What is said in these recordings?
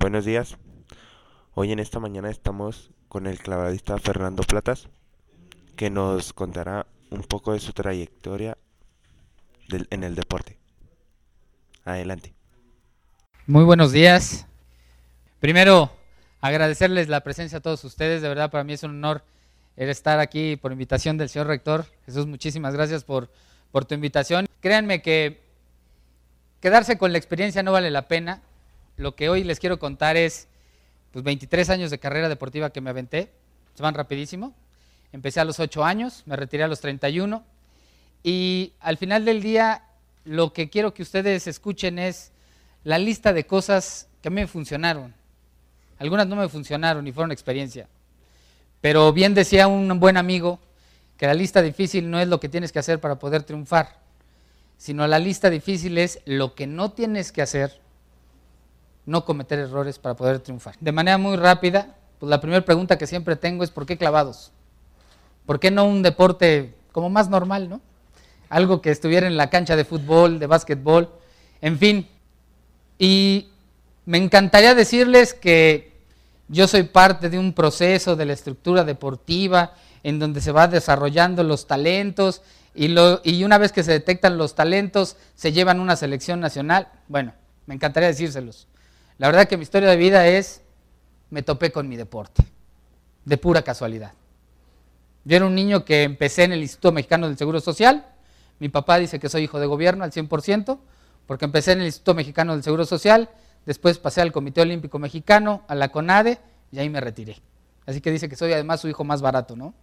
Buenos días. Hoy en esta mañana estamos con el clavadista Fernando Platas, que nos contará un poco de su trayectoria en el deporte. Adelante. Muy buenos días. Primero, agradecerles la presencia a todos ustedes. De verdad, para mí es un honor el estar aquí por invitación del señor rector. Jesús, muchísimas gracias por tu invitación. Créanme que quedarse con la experiencia no vale la pena. Lo que hoy les quiero contar es 23 años de carrera deportiva que me aventé. Se van rapidísimo. Empecé a los 8 años, me retiré a los 31. Y al final del día, lo que quiero que ustedes escuchen es la lista de cosas que a mí me funcionaron. Algunas no me funcionaron y fueron experiencia. Pero bien decía un buen amigo que la lista difícil no es lo que tienes que hacer para poder triunfar, sino la lista difícil es lo que no tienes que hacer, no cometer errores para poder triunfar. De manera muy rápida, pues la primera pregunta que siempre tengo es ¿por qué clavados? ¿Por qué no un deporte como más normal, no? Algo que estuviera en la cancha de fútbol, de básquetbol, en fin. Y me encantaría decirles que yo soy parte de un proceso de la estructura deportiva en donde se va desarrollando los talentos y una vez que se detectan los talentos se llevan a una selección nacional. Bueno, me encantaría decírselos. La verdad que mi historia de vida me topé con mi deporte, de pura casualidad. Yo era un niño que empecé en el Instituto Mexicano del Seguro Social. Mi papá dice que soy hijo de gobierno al 100%, porque empecé en el Instituto Mexicano del Seguro Social, después pasé al Comité Olímpico Mexicano, a la CONADE, y ahí me retiré. Así que dice que soy además su hijo más barato, ¿no?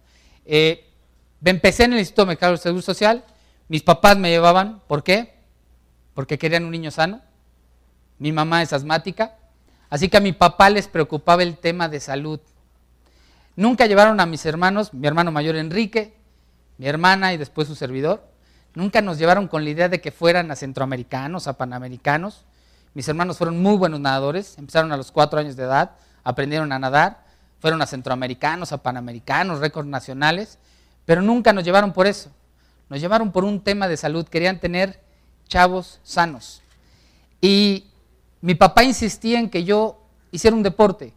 Empecé en el Instituto Mexicano del Seguro Social, mis papás me llevaban, ¿por qué? Porque querían un niño sano. Mi mamá es asmática, así que a mi papá les preocupaba el tema de salud. Nunca llevaron a mis hermanos, mi hermano mayor Enrique, mi hermana y después su servidor. Nunca nos llevaron con la idea de que fueran a centroamericanos, a panamericanos. Mis hermanos fueron muy buenos nadadores, empezaron a los 4 años de edad, aprendieron a nadar, fueron a centroamericanos, a panamericanos, récords nacionales, pero nunca nos llevaron por eso. Nos llevaron por un tema de salud, querían tener chavos sanos. Y mi papá insistía en que yo hiciera un deporte.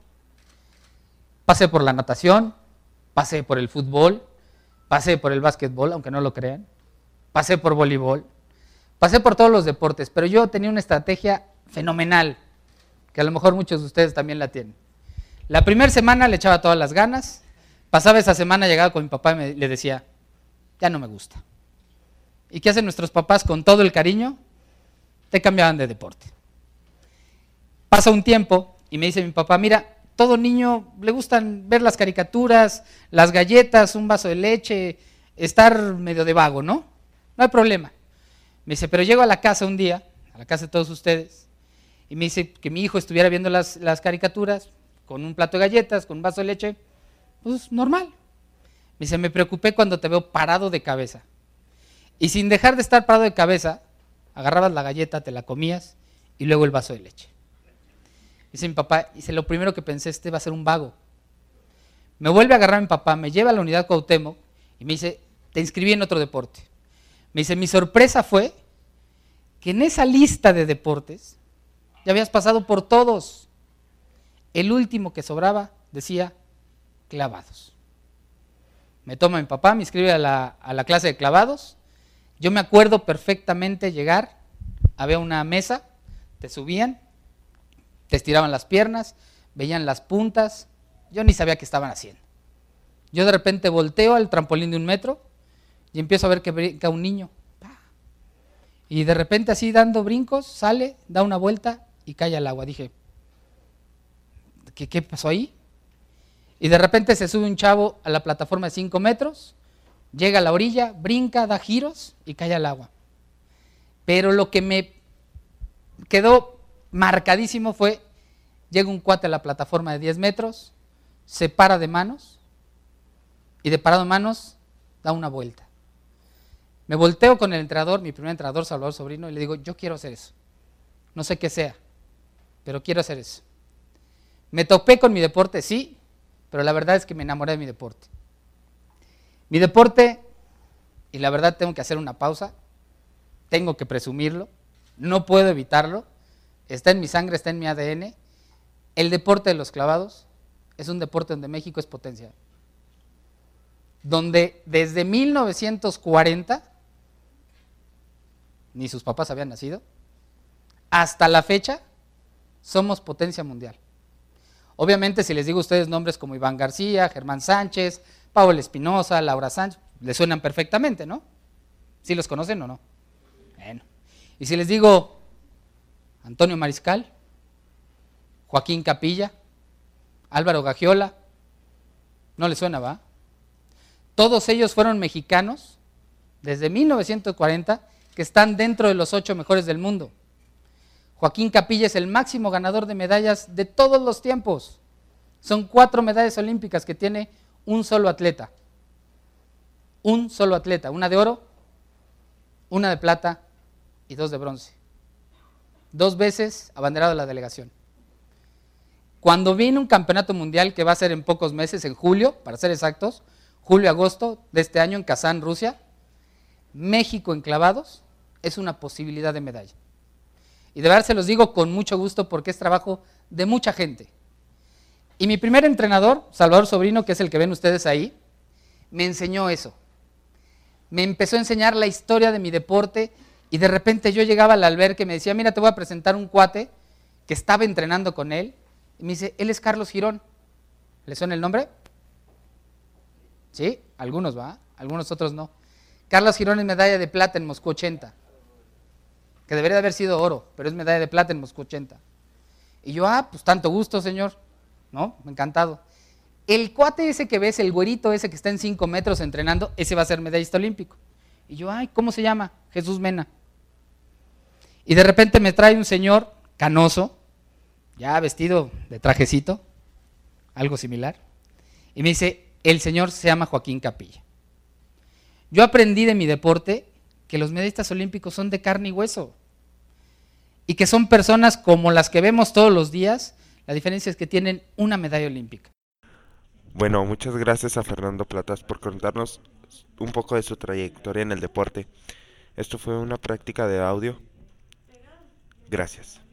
Pasé por la natación, pasé por el fútbol, pasé por el básquetbol, aunque no lo crean, pasé por voleibol, pasé por todos los deportes, pero yo tenía una estrategia fenomenal, que a lo mejor muchos de ustedes también la tienen. La primera semana le echaba todas las ganas, pasaba esa semana, llegaba con mi papá y le decía, ya no me gusta. ¿Y qué hacen nuestros papás con todo el cariño? Te cambiaban de deporte. Pasa un tiempo y me dice mi papá, mira, todo niño le gustan ver las caricaturas, las galletas, un vaso de leche, estar medio de vago, ¿no? No hay problema. Me dice, pero llego a la casa un día, a la casa de todos ustedes, y me dice que mi hijo estuviera viendo las caricaturas con un plato de galletas, con un vaso de leche, pues normal. Me dice, me preocupé cuando te veo parado de cabeza. Y sin dejar de estar parado de cabeza, agarrabas la galleta, te la comías y luego el vaso de leche. Dice mi papá, dice, lo primero que pensé, este va a ser un vago. Me vuelve a agarrar mi papá, me lleva a la unidad Cuauhtémoc y me dice, te inscribí en otro deporte. Me dice, mi sorpresa fue que en esa lista de deportes ya habías pasado por todos. El último que sobraba decía clavados. Me toma mi papá, me inscribe a la clase de clavados. Yo me acuerdo perfectamente llegar, había una mesa, te subían, te estiraban las piernas, veían las puntas, yo ni sabía qué estaban haciendo. Yo de repente volteo al trampolín de 1 metro y empiezo a ver que brinca un niño. Y de repente así dando brincos, sale, da una vuelta y cae al agua. Dije, ¿qué pasó ahí? Y de repente se sube un chavo a la plataforma de 5 metros, llega a la orilla, brinca, da giros y cae al agua. Pero lo que me quedó marcadísimo fue, llega un cuate a la plataforma de 10 metros, se para de manos y de parado de manos da una vuelta. Me volteo con el entrenador, mi primer entrenador, Salvador Sobrino, y le digo, yo quiero hacer eso. No sé qué sea, pero quiero hacer eso. Me topé con mi deporte, sí, pero la verdad es que me enamoré de mi deporte. Mi deporte, y la verdad tengo que hacer una pausa, tengo que presumirlo, no puedo evitarlo, está en mi sangre, está en mi ADN, El deporte de los clavados es un deporte donde México es potencia. Donde desde 1940, ni sus papás habían nacido, hasta la fecha, somos potencia mundial. Obviamente, si les digo a ustedes nombres como Iván García, Germán Sánchez, Pablo Espinosa, Laura Sánchez, les suenan perfectamente, ¿no? ¿Sí los conocen o no? Bueno. Y si les digo Antonio Mariscal, Joaquín Capilla, Álvaro Gagiola, ¿no les suena, va? Todos ellos fueron mexicanos desde 1940 que están dentro de los 8 mejores del mundo. Joaquín Capilla es el máximo ganador de medallas de todos los tiempos. Son 4 medallas olímpicas que tiene un solo atleta. Un solo atleta, una de oro, una de plata y 2 de bronce. 2 veces abanderado de la delegación. Cuando viene un campeonato mundial que va a ser en pocos meses, en julio, para ser exactos, julio-agosto de este año en Kazán, Rusia, México en clavados es una posibilidad de medalla. Y de verdad se los digo con mucho gusto porque es trabajo de mucha gente. Y mi primer entrenador, Salvador Sobrino, que es el que ven ustedes ahí, me enseñó eso. Me empezó a enseñar la historia de mi deporte y de repente yo llegaba al albergue y me decía, mira, te voy a presentar un cuate que estaba entrenando con él. Y me dice, él es Carlos Girón. ¿Le suena el nombre? Sí, algunos va, algunos otros no. Carlos Girón es medalla de plata en Moscú 80. Que debería de haber sido oro, pero es medalla de plata en Moscú 80. Y yo, pues tanto gusto, señor, ¿no? Encantado. El cuate ese que ves, el güerito ese que está en 5 metros entrenando, ese va a ser medallista olímpico. Y yo, ¿cómo se llama? Jesús Mena. Y de repente me trae un señor canoso, ya vestido de trajecito, algo similar, y me dice, el señor se llama Joaquín Capilla. Yo aprendí de mi deporte que los medallistas olímpicos son de carne y hueso y que son personas como las que vemos todos los días, la diferencia es que tienen una medalla olímpica. Bueno, muchas gracias a Fernando Platas por contarnos un poco de su trayectoria en el deporte. Esto fue una práctica de audio. Gracias.